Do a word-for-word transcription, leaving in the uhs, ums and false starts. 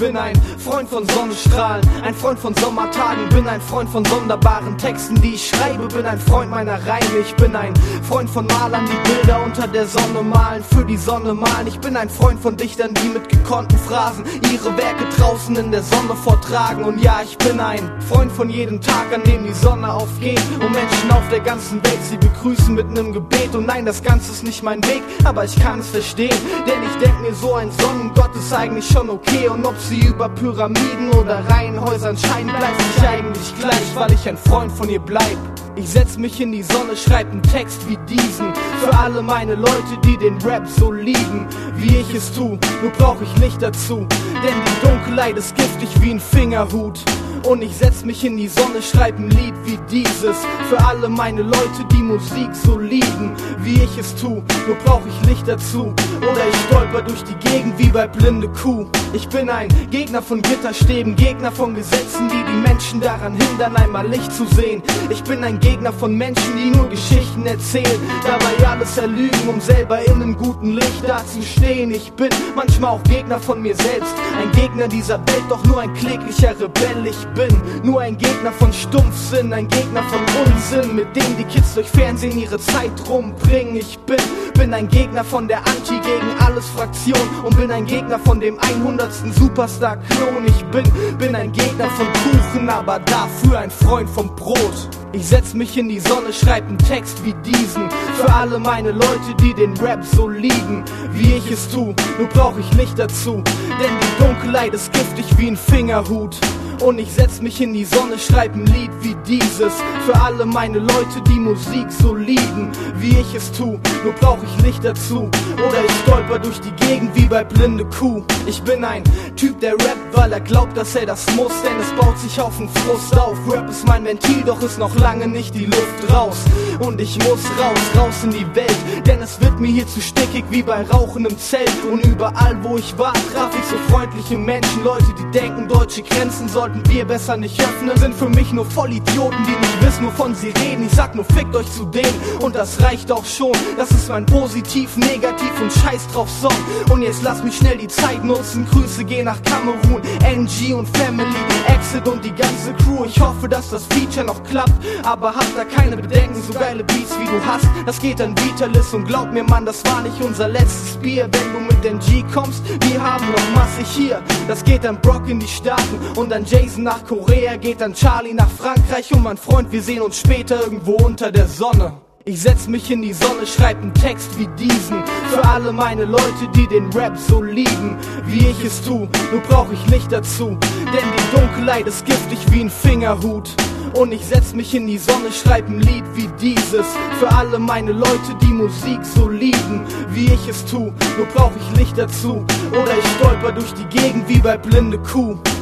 bin ein Freund von Sonnenstrahlen, ein Freund von Sommertagen, bin ein Freund von sonderbaren Texten, die ich schreibe, bin ein Freund meiner Reime. Ich bin ein Freund von Malern, die Bilder unter der Sonne malen, für die Sonne malen. Ich bin ein Freund von Dichtern, die mit gekonnten Phrasen ihre Werke draußen in der Sonne vortragen. Und ja, ich bin ein Freund von jedem Tag, an dem die Sonne aufgeht und Menschen auf der ganzen Welt sie begrüßen mit nem Gebet. Und nein, das Ganze ist nicht mein Weg, aber ich kann es verstehen, denn ich denk mir, so ein Sonnengott ist eigentlich schon okay. Und ob sie über Pyramiden oder Reihenhäusern scheinen, bleibt sich eigentlich gleich, weil ich ein Freund von ihr bleib. Ich setz mich in die Sonne, schreib einen Text wie diesen für alle meine Leute, die den Rap so lieben, wie ich es tu. Nur brauch ich Licht dazu, denn die Dunkelheit ist giftig wie ein Fingerhut. Und ich setz mich in die Sonne, schreib ein Lied wie dieses für alle meine Leute, die Musik so lieben, wie ich es tu. Nur brauch ich Licht dazu, oder ich stolper durch die Gegend wie bei blinde Kuh. Ich bin ein Gegner von Gitterstäben, Gegner von Gesetzen, die die Menschen daran hindern, einmal Licht zu sehen. Ich bin ein Gegner von Menschen, die nur Geschichten erzählen, dabei alles erlügen, um selber in einem guten Licht dazustehen. Ich bin manchmal auch Gegner von mir selbst, ein Gegner dieser Welt, doch nur ein kläglicher Rebell. Ich bin nur ein Gegner von Stumpfsinn, ein Gegner von Unsinn, mit dem die Kids durch Fernsehen ihre Zeit rumbringen. Ich bin, bin ein Gegner von der Anti gegen alles Fraktion und bin ein Gegner von dem hundertsten Superstar-Klon. Ich bin, bin ein Gegner von Kuchen, aber dafür ein Freund vom Brot. Ich setz mich in die Sonne, schreib einen Text wie diesen für alle meine Leute, die den Rap so lieben, wie ich es tu. Nur brauch ich Licht dazu, denn die Dunkelheit ist giftig wie ein Fingerhut. Und ich setz mich in die Sonne, schreib ein Lied wie dieses für alle meine Leute, die Musik so lieben, wie ich es tu. Nur brauch ich Licht dazu, oder ich stolper durch die Gegend wie bei blinde Kuh. Ich bin ein Typ, der rappt, weil er glaubt, dass er das muss, denn es baut sich auf den Frust auf. Rap ist mein Ventil, doch ist noch lange nicht die Luft raus. Und ich muss raus, raus in die Welt, denn es wird mir hier zu stickig wie bei Rauchen im Zelt. Und überall wo ich war, traf ich so freundliche Menschen, Leute, die denken, deutsche Grenzen sollten wir besser nicht öffnen, sind für mich nur Vollidioten, die nicht wissen, wovon sie reden. Ich sag nur, fickt euch zu denen und das reicht auch schon. Das ist mein Positiv, Negativ und Scheiß drauf Song. Und jetzt lass mich schnell die Zeit nutzen, Grüße gehen nach Kamerun, N G und Family, Exit und die ganze Crew. Ich hoffe, dass das Feature noch klappt, aber habt da keine Bedenken, so geile Beats wie du hast, das geht an Vitalis. Und glaub mir Mann, das war nicht unser letztes Bier. Wenn du mit N G kommst, wir haben noch massig hier. Das geht an Brock in die Staaten und an Jason nach Korea, geht an Charlie nach Frankreich. Und mein Freund, wir sehen uns später irgendwo unter der Sonne. Ich setz mich in die Sonne, schreib einen Text wie diesen für alle meine Leute, die den Rap so lieben, wie ich es tu. Nur brauch ich Licht dazu, denn die Dunkelheit ist giftig wie ein Fingerhut. Und ich setz mich in die Sonne, schreib ein Lied wie dieses für alle meine Leute, die Musik so lieben, wie ich es tu. Nur brauch ich Licht dazu, oder ich stolper durch die Gegend wie bei blinde Kuh.